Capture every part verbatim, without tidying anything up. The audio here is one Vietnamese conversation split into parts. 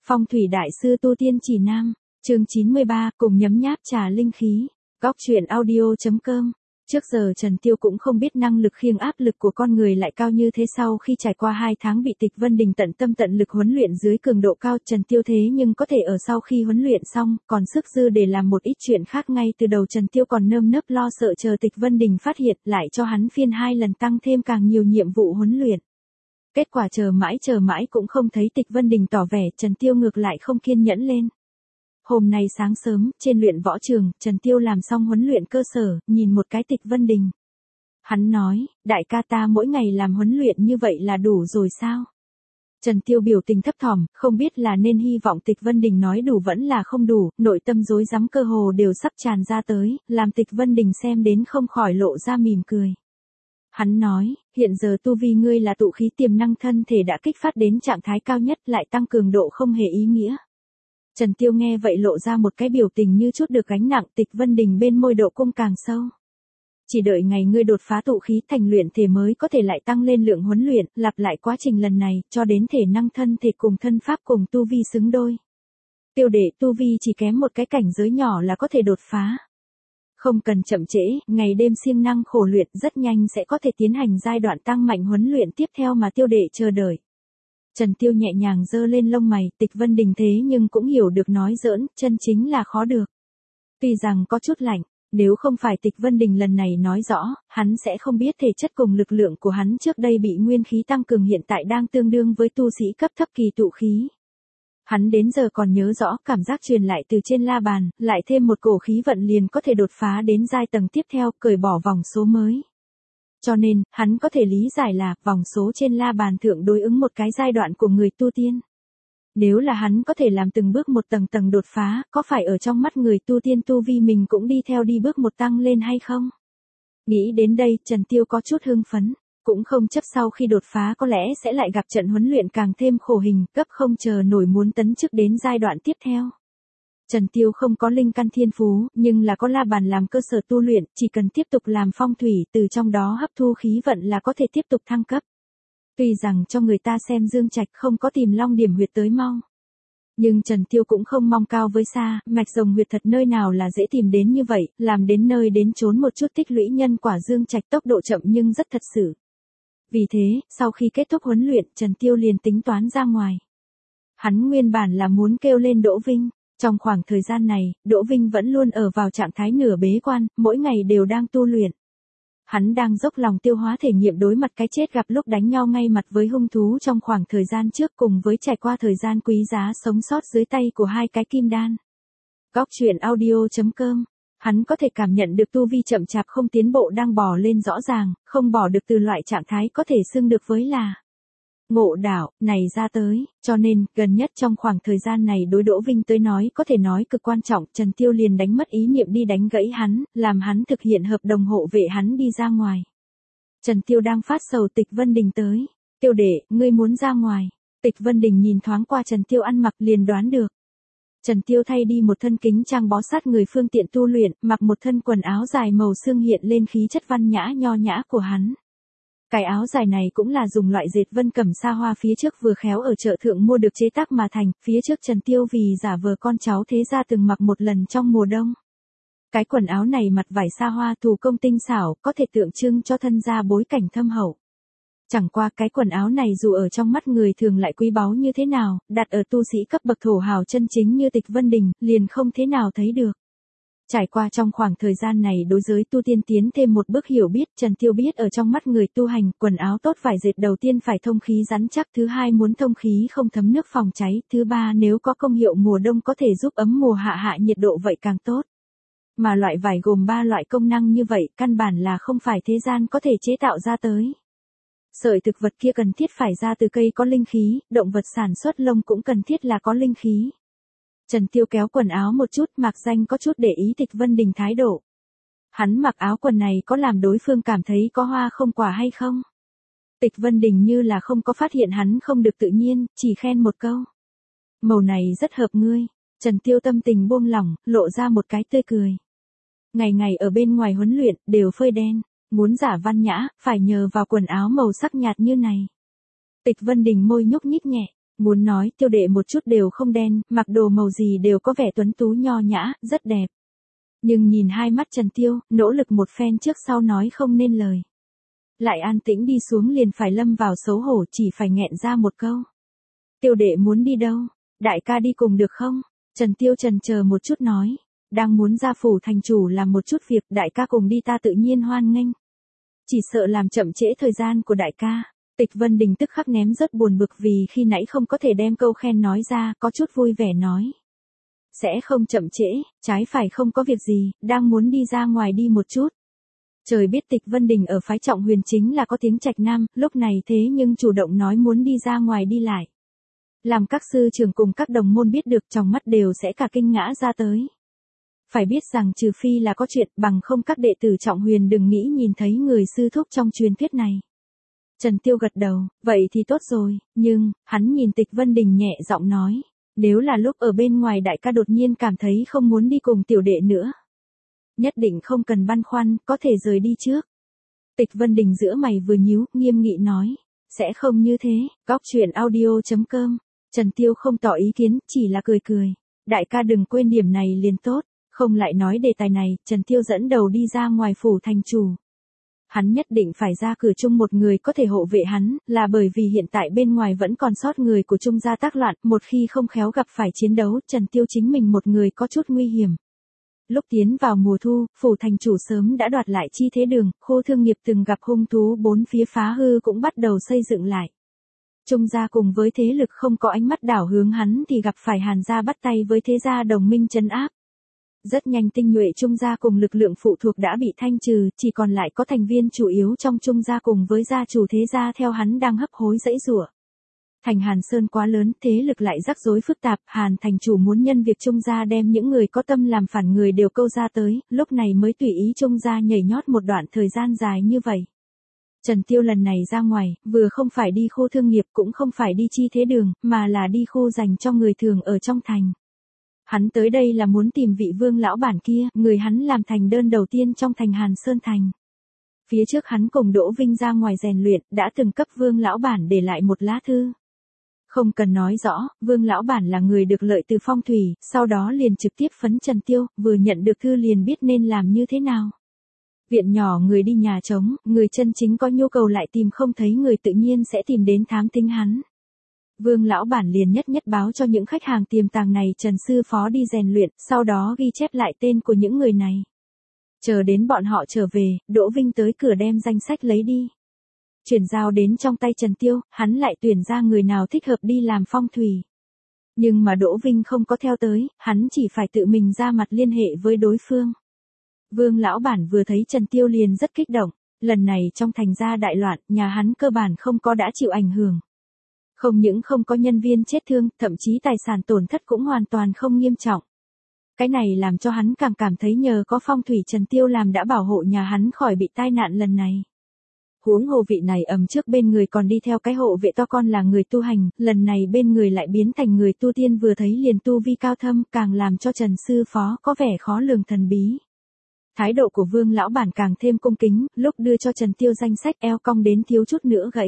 Phong thủy đại sư tu tiên chỉ nam, chương chín mươi ba, cùng nhấm nháp trà linh khí. Góc truyện audio chấm com. Trước giờ Trần Tiêu cũng không biết năng lực khiêng áp lực của con người lại cao như thế. Sau khi trải qua hai tháng bị Tịch Vân Đình tận tâm tận lực huấn luyện dưới cường độ cao, Trần Tiêu thế nhưng có thể ở sau khi huấn luyện xong, còn sức dư để làm một ít chuyện khác. Ngay từ đầu Trần Tiêu còn nơm nớp lo sợ chờ Tịch Vân Đình phát hiện, lại cho hắn phiên hai lần tăng thêm càng nhiều nhiệm vụ huấn luyện. Kết quả chờ mãi chờ mãi cũng không thấy Tịch Vân Đình tỏ vẻ, Trần Tiêu ngược lại không kiên nhẫn lên. Hôm nay sáng sớm, trên luyện võ trường, Trần Tiêu làm xong huấn luyện cơ sở, nhìn một cái Tịch Vân Đình. Hắn nói, đại ca ta mỗi ngày làm huấn luyện như vậy là đủ rồi sao? Trần Tiêu biểu tình thấp thỏm, không biết là nên hy vọng Tịch Vân Đình nói đủ vẫn là không đủ, nội tâm rối rắm cơ hồ đều sắp tràn ra tới, làm Tịch Vân Đình xem đến không khỏi lộ ra mỉm cười. Hắn nói, hiện giờ tu vi ngươi là tụ khí tiềm năng thân thể đã kích phát đến trạng thái cao nhất, lại tăng cường độ không hề ý nghĩa. Trần Tiêu nghe vậy lộ ra một cái biểu tình như chút được gánh nặng. Tịch Vân Đình bên môi độ cung càng sâu. Chỉ đợi ngày ngươi đột phá tụ khí thành luyện thể mới có thể lại tăng lên lượng huấn luyện, lặp lại quá trình lần này, cho đến thể năng thân thể cùng thân pháp cùng tu vi xứng đôi. Tiêu đệ, tu vi chỉ kém một cái cảnh giới nhỏ là có thể đột phá. Không cần chậm trễ, ngày đêm siêng năng khổ luyện rất nhanh sẽ có thể tiến hành giai đoạn tăng mạnh huấn luyện tiếp theo mà tiêu đệ chờ đợi. Trần Tiêu nhẹ nhàng giơ lên lông mày. Tịch Vân Đình thế nhưng cũng hiểu được nói giỡn, chân chính là khó được. Tuy rằng có chút lạnh, nếu không phải Tịch Vân Đình lần này nói rõ, hắn sẽ không biết thể chất cùng lực lượng của hắn trước đây bị nguyên khí tăng cường hiện tại đang tương đương với tu sĩ cấp thấp kỳ tụ khí. Hắn đến giờ còn nhớ rõ cảm giác truyền lại từ trên la bàn, lại thêm một cổ khí vận liền có thể đột phá đến giai tầng tiếp theo, cởi bỏ vòng số mới. Cho nên, hắn có thể lý giải là, vòng số trên la bàn thượng đối ứng một cái giai đoạn của người tu tiên. Nếu là hắn có thể làm từng bước một tầng tầng đột phá, có phải ở trong mắt người tu tiên tu vi mình cũng đi theo đi bước một tăng lên hay không? Nghĩ đến đây, Trần Tiêu có chút hưng phấn. Cũng không chấp sau khi đột phá có lẽ sẽ lại gặp trận huấn luyện càng thêm khổ hình, cấp không chờ nổi muốn tấn chức đến giai đoạn tiếp theo. Trần Tiêu không có linh căn thiên phú, nhưng là có la bàn làm cơ sở tu luyện, chỉ cần tiếp tục làm phong thủy, từ trong đó hấp thu khí vận là có thể tiếp tục thăng cấp. Tuy rằng cho người ta xem Dương Trạch không có tìm long điểm huyệt tới mau. Nhưng Trần Tiêu cũng không mong cao với xa, mạch rồng huyệt thật nơi nào là dễ tìm đến như vậy, làm đến nơi đến chốn một chút tích lũy nhân quả. Dương Trạch tốc độ chậm nhưng rất thật sự. Vì thế, sau khi kết thúc huấn luyện, Trần Tiêu liền tính toán ra ngoài. Hắn nguyên bản là muốn kêu lên Đỗ Vinh. Trong khoảng thời gian này, Đỗ Vinh vẫn luôn ở vào trạng thái nửa bế quan, mỗi ngày đều đang tu luyện. Hắn đang dốc lòng tiêu hóa thể nghiệm đối mặt cái chết gặp lúc đánh nhau ngay mặt với hung thú trong khoảng thời gian trước, cùng với trải qua thời gian quý giá sống sót dưới tay của hai cái kim đan. Góc truyện audio chấm com. Hắn có thể cảm nhận được tu vi chậm chạp không tiến bộ đang bò lên rõ ràng, không bỏ được từ loại trạng thái có thể xưng được với là ngộ đạo này ra tới, cho nên, gần nhất trong khoảng thời gian này đối Đỗ Vinh tới nói có thể nói cực quan trọng. Trần Tiêu liền đánh mất ý niệm đi đánh gãy hắn, làm hắn thực hiện hợp đồng hộ vệ hắn đi ra ngoài. Trần Tiêu đang phát sầu. Tịch Vân Đình tới. Tiêu đệ, ngươi muốn ra ngoài. Tịch Vân Đình nhìn thoáng qua Trần Tiêu ăn mặc liền đoán được. Trần Tiêu thay đi một thân kính trang bó sát người phương tiện tu luyện, mặc một thân quần áo dài màu xương hiện lên khí chất văn nhã nho nhã của hắn. Cái áo dài này cũng là dùng loại dệt vân cẩm sa hoa phía trước vừa khéo ở chợ thượng mua được chế tác mà thành, phía trước Trần Tiêu vì giả vờ con cháu thế gia từng mặc một lần trong mùa đông. Cái quần áo này mặt vải sa hoa thủ công tinh xảo, có thể tượng trưng cho thân gia bối cảnh thâm hậu. Chẳng qua cái quần áo này dù ở trong mắt người thường lại quý báu như thế nào, đặt ở tu sĩ cấp bậc thổ hào chân chính như Tịch Vân Đình, liền không thế nào thấy được. Trải qua trong khoảng thời gian này đối giới tu tiên tiến thêm một bước hiểu biết, Trần Tiêu biết ở trong mắt người tu hành, quần áo tốt vải dệt đầu tiên phải thông khí rắn chắc, thứ hai muốn thông khí không thấm nước phòng cháy, thứ ba nếu có công hiệu mùa đông có thể giúp ấm mùa hạ hạ nhiệt độ vậy càng tốt. Mà loại vải gồm ba loại công năng như vậy, căn bản là không phải thế gian có thể chế tạo ra tới. Sợi thực vật kia cần thiết phải ra từ cây có linh khí, động vật sản xuất lông cũng cần thiết là có linh khí. Trần Tiêu kéo quần áo một chút, mạc danh có chút để ý Tịch Vân Đình thái độ. Hắn mặc áo quần này có làm đối phương cảm thấy có hoa không quả hay không? Tịch Vân Đình như là không có phát hiện hắn không được tự nhiên, chỉ khen một câu. Màu này rất hợp ngươi. Trần Tiêu tâm tình buông lỏng, lộ ra một cái tươi cười. Ngày ngày ở bên ngoài huấn luyện, đều phơi đen, muốn giả văn nhã, phải nhờ vào quần áo màu sắc nhạt như này. Tịch Vân Đình môi nhúc nhích nhẹ, Muốn nói Tiêu Đệ một chút đều không đen, mặc đồ màu gì đều có vẻ tuấn tú nho nhã, rất đẹp. Nhưng nhìn hai mắt Trần Tiêu, nỗ lực một phen trước sau nói không nên lời. Lại an tĩnh đi xuống liền phải lâm vào xấu hổ, chỉ phải nghẹn ra một câu. Tiêu Đệ muốn đi đâu? Đại ca đi cùng được không? Trần Tiêu chần chờ một chút nói. Đang muốn ra phủ thành chủ làm một chút việc, đại ca cùng đi ta tự nhiên hoan nghênh. Chỉ sợ làm chậm trễ thời gian của đại ca. Tịch Vân Đình tức khắc ném rất buồn bực vì khi nãy không có thể đem câu khen nói ra, có chút vui vẻ nói. Sẽ không chậm trễ, trái phải không có việc gì, đang muốn đi ra ngoài đi một chút. Trời biết Tịch Vân Đình ở phái Trọng Huyền chính là có tiếng Trạch Nam, lúc này thế nhưng chủ động nói muốn đi ra ngoài đi lại. Làm các sư trưởng cùng các đồng môn biết được, trong mắt đều sẽ cả kinh ngã ra tới. Phải biết rằng trừ phi là có chuyện, bằng không các đệ tử Trọng Huyền đừng nghĩ nhìn thấy người sư thúc trong truyền thuyết này. Trần Tiêu gật đầu, vậy thì tốt rồi, nhưng, hắn nhìn Tịch Vân Đình nhẹ giọng nói, nếu là lúc ở bên ngoài đại ca đột nhiên cảm thấy không muốn đi cùng tiểu đệ nữa. Nhất định không cần băn khoăn, có thể rời đi trước. Tịch Vân Đình giữa mày vừa nhíu, nghiêm nghị nói, sẽ không như thế, góc truyện audio chấm com. Trần Tiêu không tỏ ý kiến, chỉ là cười cười. Đại ca đừng quên điểm này liền tốt, không lại nói đề tài này, Trần Tiêu dẫn đầu đi ra ngoài phủ thành chủ. Hắn nhất định phải ra cửa chung một người có thể hộ vệ hắn, là bởi vì hiện tại bên ngoài vẫn còn sót người của Trung gia tác loạn, một khi không khéo gặp phải chiến đấu, Trần Tiêu chính mình một người có chút nguy hiểm. Lúc tiến vào mùa thu, phủ thành chủ sớm đã đoạt lại chi thế đường, khu thương nghiệp từng gặp hung thú bốn phía phá hư cũng bắt đầu xây dựng lại. Trung gia cùng với thế lực không có ánh mắt đảo hướng hắn thì gặp phải Hàn gia bắt tay với thế gia đồng minh trấn áp. Rất nhanh tinh nhuệ Trung gia cùng lực lượng phụ thuộc đã bị thanh trừ, chỉ còn lại có thành viên chủ yếu trong Trung gia cùng với gia chủ thế gia theo hắn đang hấp hối dãy rủa. Thành Hàn Sơn quá lớn, thế lực lại rắc rối phức tạp, Hàn thành chủ muốn nhân việc Trung gia đem những người có tâm làm phản người đều câu ra tới, lúc này mới tùy ý Trung gia nhảy nhót một đoạn thời gian dài như vậy. Trần Tiêu lần này ra ngoài, vừa không phải đi khu thương nghiệp cũng không phải đi chi thế đường, mà là đi khu dành cho người thường ở trong thành. Hắn tới đây là muốn tìm vị Vương lão bản kia, người hắn làm thành đơn đầu tiên trong thành Hàn Sơn thành. Phía trước hắn cùng Đỗ Vinh ra ngoài rèn luyện, đã từng cấp Vương lão bản để lại một lá thư. Không cần nói rõ, Vương lão bản là người được lợi từ phong thủy, sau đó liền trực tiếp phấn Trần Tiêu, vừa nhận được thư liền biết nên làm như thế nào. Viện nhỏ người đi nhà trống, người chân chính có nhu cầu lại tìm không thấy người tự nhiên sẽ tìm đến thám thính hắn. Vương lão bản liền nhất nhất báo cho những khách hàng tiềm tàng này Trần sư phó đi rèn luyện, sau đó ghi chép lại tên của những người này. Chờ đến bọn họ trở về, Đỗ Vinh tới cửa đem danh sách lấy đi. Chuyển giao đến trong tay Trần Tiêu, hắn lại tuyển ra người nào thích hợp đi làm phong thủy. Nhưng mà Đỗ Vinh không có theo tới, hắn chỉ phải tự mình ra mặt liên hệ với đối phương. Vương lão bản vừa thấy Trần Tiêu liền rất kích động, lần này trong thành gia đại loạn, nhà hắn cơ bản không có đã chịu ảnh hưởng. Không những không có nhân viên chết thương, thậm chí tài sản tổn thất cũng hoàn toàn không nghiêm trọng. Cái này làm cho hắn càng cảm thấy nhờ có phong thủy Trần Tiêu làm đã bảo hộ nhà hắn khỏi bị tai nạn lần này. Huống hồ vị này ầm trước bên người còn đi theo cái hộ vệ to con là người tu hành, lần này bên người lại biến thành người tu tiên vừa thấy liền tu vi cao thâm, càng làm cho Trần sư phó có vẻ khó lường thần bí. Thái độ của Vương lão bản càng thêm cung kính, lúc đưa cho Trần Tiêu danh sách eo cong đến thiếu chút nữa gãy.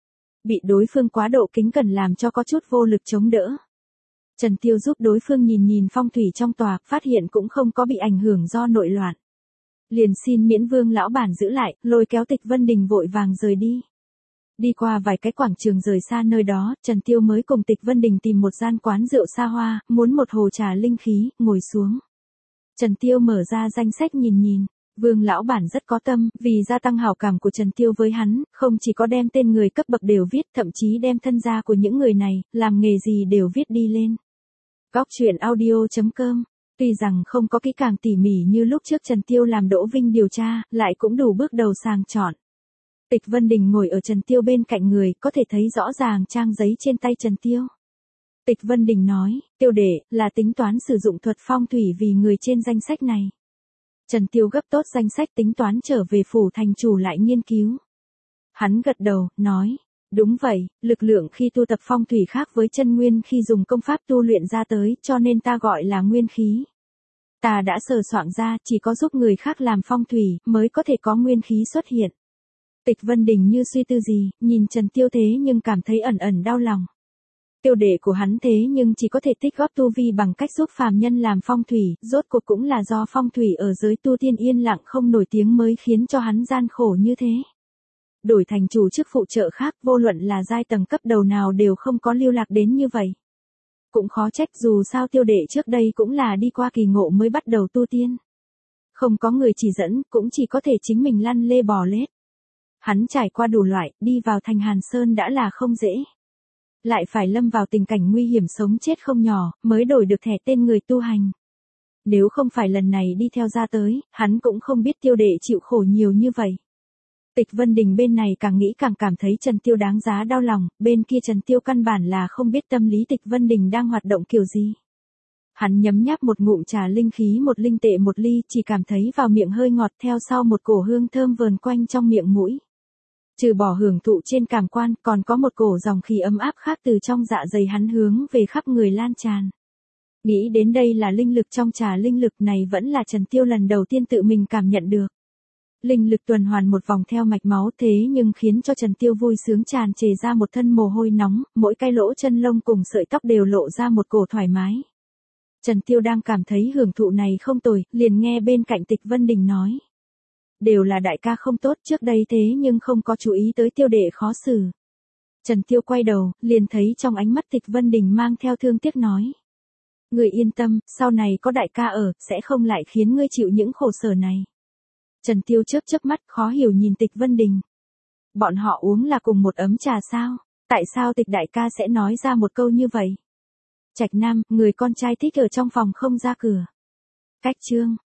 Bị đối phương quá độ kính cẩn làm cho có chút vô lực chống đỡ. Trần Tiêu giúp đối phương nhìn nhìn phong thủy trong tòa, phát hiện cũng không có bị ảnh hưởng do nội loạn. Liền xin miễn Vương lão bản giữ lại, lôi kéo Tịch Vân Đình vội vàng rời đi. Đi qua vài cái quảng trường rời xa nơi đó, Trần Tiêu mới cùng Tịch Vân Đình tìm một gian quán rượu xa hoa, muốn một hồ trà linh khí, ngồi xuống. Trần Tiêu mở ra danh sách nhìn nhìn. Vương lão bản rất có tâm, vì gia tăng hảo cảm của Trần Tiêu với hắn, không chỉ có đem tên người cấp bậc đều viết, thậm chí đem thân gia của những người này, làm nghề gì đều viết đi lên. Góc truyện audio chấm com. Tuy rằng không có kỹ càng tỉ mỉ như lúc trước Trần Tiêu làm Đỗ Vinh điều tra, lại cũng đủ bước đầu sàng chọn. Tịch Vân Đình ngồi ở Trần Tiêu bên cạnh người, có thể thấy rõ ràng trang giấy trên tay Trần Tiêu. Tịch Vân Đình nói, Tiêu đệ, là tính toán sử dụng thuật phong thủy vì người trên danh sách này. Trần Tiêu gấp tốt danh sách tính toán trở về phủ thành chủ lại nghiên cứu. Hắn gật đầu, nói, đúng vậy, lực lượng khi tu tập phong thủy khác với chân nguyên khi dùng công pháp tu luyện ra tới, cho nên ta gọi là nguyên khí. Ta đã sờ soạn ra, chỉ có giúp người khác làm phong thủy, mới có thể có nguyên khí xuất hiện. Tịch Vân Đình như suy tư gì, nhìn Trần Tiêu thế nhưng cảm thấy ẩn ẩn đau lòng. Tiêu đệ của hắn thế nhưng chỉ có thể tích góp tu vi bằng cách giúp phàm nhân làm phong thủy, rốt cuộc cũng là do phong thủy ở giới tu tiên yên lặng không nổi tiếng mới khiến cho hắn gian khổ như thế. Đổi thành chủ chức phụ trợ khác, vô luận là giai tầng cấp đầu nào đều không có lưu lạc đến như vậy. Cũng khó trách, dù sao tiêu đệ trước đây cũng là đi qua kỳ ngộ mới bắt đầu tu tiên. Không có người chỉ dẫn, cũng chỉ có thể chính mình lăn lê bò lết. Hắn trải qua đủ loại, đi vào thành Hàn Sơn đã là không dễ. Lại phải lâm vào tình cảnh nguy hiểm sống chết không nhỏ, mới đổi được thẻ tên người tu hành. Nếu không phải lần này đi theo ra tới, hắn cũng không biết tiêu đệ chịu khổ nhiều như vậy. Tịch Vân Đình bên này càng nghĩ càng cảm thấy Trần Tiêu đáng giá đau lòng, bên kia Trần Tiêu căn bản là không biết tâm lý Tịch Vân Đình đang hoạt động kiểu gì. Hắn nhấm nháp một ngụm trà linh khí một linh tệ một ly, chỉ cảm thấy vào miệng hơi ngọt, theo sau một cổ hương thơm vờn quanh trong miệng mũi. Trừ bỏ hưởng thụ trên cảm quan, còn có một cổ dòng khí ấm áp khác từ trong dạ dày hắn hướng về khắp người lan tràn. Nghĩ đến đây là linh lực trong trà, linh lực này vẫn là Trần Tiêu lần đầu tiên tự mình cảm nhận được. Linh lực tuần hoàn một vòng theo mạch máu, thế nhưng khiến cho Trần Tiêu vui sướng tràn trề ra một thân mồ hôi nóng, mỗi cái lỗ chân lông cùng sợi tóc đều lộ ra một cổ thoải mái. Trần Tiêu đang cảm thấy hưởng thụ này không tồi, liền nghe bên cạnh Tịch Vân Đình nói. Đều là đại ca không tốt, trước đây thế nhưng không có chú ý tới tiêu đệ khó xử. Trần Tiêu quay đầu, liền thấy trong ánh mắt Tịch Vân Đình mang theo thương tiếc nói. Người yên tâm, sau này có đại ca ở, sẽ không lại khiến ngươi chịu những khổ sở này. Trần Tiêu chớp chớp mắt, khó hiểu nhìn Tịch Vân Đình. Bọn họ uống là cùng một ấm trà sao? Tại sao Tịch đại ca sẽ nói ra một câu như vậy? Trạch Nam, người con trai thích ở trong phòng không ra cửa. Cách chương